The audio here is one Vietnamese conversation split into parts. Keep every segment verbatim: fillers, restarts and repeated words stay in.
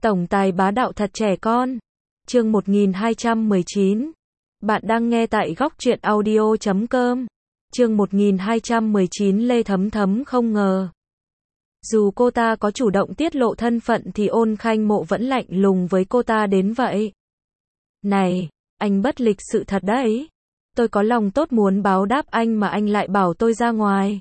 Tổng tài bá đạo thật trẻ con. Chương một nghìn hai trăm mười chín. Bạn đang nghe tại góc truyện audio chấm com. Chương một nghìn hai trăm mười chín. Lê Thấm Thấm không ngờ. Dù cô ta có chủ động tiết lộ thân phận thì Ôn Khanh Mộ vẫn lạnh lùng với cô ta đến vậy. Này, anh bất lịch sự thật đấy. Tôi có lòng tốt muốn báo đáp anh mà anh lại bảo tôi ra ngoài.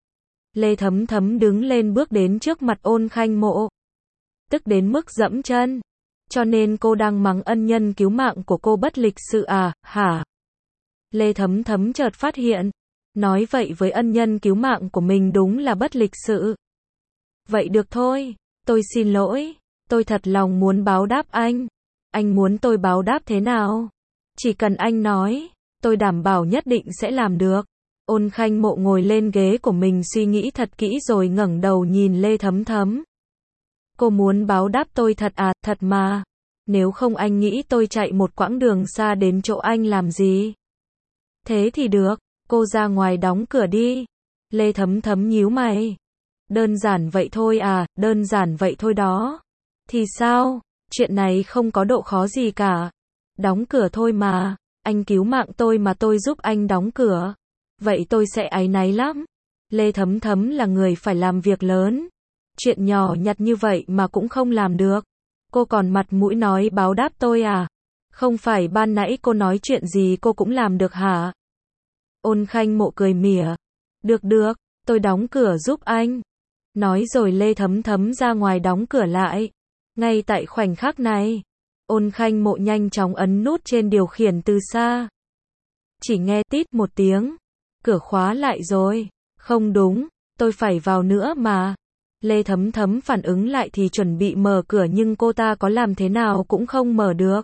Lê Thấm Thấm đứng lên bước đến trước mặt Ôn Khanh Mộ. Tức đến mức dẫm chân. Cho nên cô đang mắng ân nhân cứu mạng của cô bất lịch sự à, hả? Lê Thấm Thấm chợt phát hiện. Nói vậy với ân nhân cứu mạng của mình đúng là bất lịch sự. Vậy được thôi, tôi xin lỗi. Tôi thật lòng muốn báo đáp anh. Anh muốn tôi báo đáp thế nào? Chỉ cần anh nói, tôi đảm bảo nhất định sẽ làm được. Ôn Khanh Mộ ngồi lên ghế của mình suy nghĩ thật kỹ rồi ngẩng đầu nhìn Lê Thấm Thấm. Cô muốn báo đáp tôi thật à, thật mà. Nếu không anh nghĩ tôi chạy một quãng đường xa đến chỗ anh làm gì? Thế thì được, cô ra ngoài đóng cửa đi. Lê Thấm Thấm nhíu mày. Đơn giản vậy thôi à, đơn giản vậy thôi đó. Thì sao? Chuyện này không có độ khó gì cả. Đóng cửa thôi mà, anh cứu mạng tôi mà tôi giúp anh đóng cửa. Vậy tôi sẽ áy náy lắm. Lê Thấm Thấm là người phải làm việc lớn. Chuyện nhỏ nhặt như vậy mà cũng không làm được. Cô còn mặt mũi nói báo đáp tôi à? Không phải ban nãy cô nói chuyện gì cô cũng làm được hả? Ôn Khanh Mộ cười mỉa. Được được, tôi đóng cửa giúp anh. Nói rồi Lê Thấm Thấm ra ngoài đóng cửa lại. Ngay tại khoảnh khắc này, Ôn Khanh Mộ nhanh chóng ấn nút trên điều khiển từ xa. Chỉ nghe tít một tiếng. Cửa khóa lại rồi. Không đúng, tôi phải vào nữa mà. Lê Thấm Thấm phản ứng lại thì chuẩn bị mở cửa nhưng cô ta có làm thế nào cũng không mở được.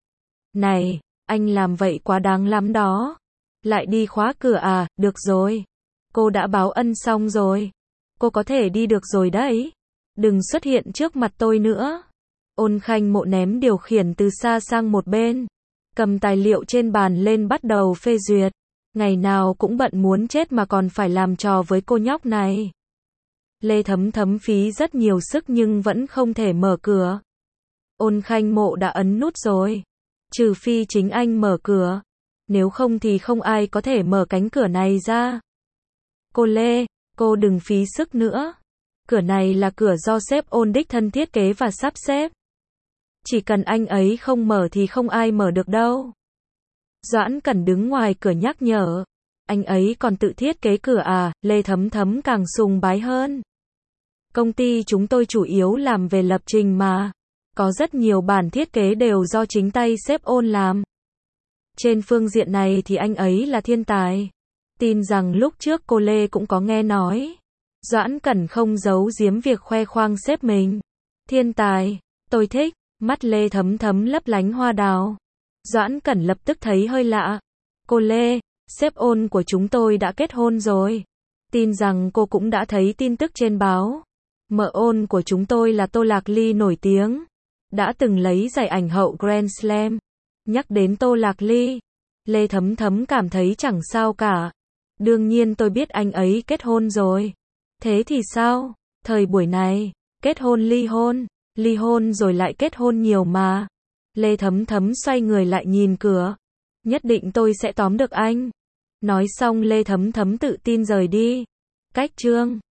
Này, anh làm vậy quá đáng lắm đó. Lại đi khóa cửa à, được rồi. Cô đã báo ân xong rồi. Cô có thể đi được rồi đấy. Đừng xuất hiện trước mặt tôi nữa. Ôn Khanh Mộ ném điều khiển từ xa sang một bên. Cầm tài liệu trên bàn lên bắt đầu phê duyệt. Ngày nào cũng bận muốn chết mà còn phải làm trò với cô nhóc này. Lê Thấm Thấm phí rất nhiều sức nhưng vẫn không thể mở cửa. Ôn Khanh Mộ đã ấn nút rồi. Trừ phi chính anh mở cửa. Nếu không thì không ai có thể mở cánh cửa này ra. Cô Lê, cô đừng phí sức nữa. Cửa này là cửa do sếp Ôn đích thân thiết kế và sắp xếp. Chỉ cần anh ấy không mở thì không ai mở được đâu. Doãn Cẩn đứng ngoài cửa nhắc nhở. Anh ấy còn tự thiết kế cửa à? Lê Thấm Thấm càng sùng bái hơn. Công ty chúng tôi chủ yếu làm về lập trình mà. Có rất nhiều bản thiết kế đều do chính tay sếp Ôn làm. Trên phương diện này thì anh ấy là thiên tài. Tin rằng lúc trước cô Lê cũng có nghe nói. Doãn Cẩn không giấu giếm việc khoe khoang sếp mình. Thiên tài, tôi thích. Mắt Lê Thấm Thấm lấp lánh hoa đào. Doãn Cẩn lập tức thấy hơi lạ. Cô Lê, sếp Ôn của chúng tôi đã kết hôn rồi. Tin rằng cô cũng đã thấy tin tức trên báo. Mợ Ôn của chúng tôi là Tô Lạc Ly nổi tiếng. Đã từng lấy giải ảnh hậu Grand Slam. Nhắc đến Tô Lạc Ly, Lê Thấm Thấm cảm thấy chẳng sao cả. Đương nhiên tôi biết anh ấy kết hôn rồi. Thế thì sao? Thời buổi này, kết hôn ly hôn, ly hôn rồi lại kết hôn nhiều mà. Lê Thấm Thấm xoay người lại nhìn cửa. Nhất định tôi sẽ tóm được anh. Nói xong Lê Thấm Thấm tự tin rời đi. Cách chương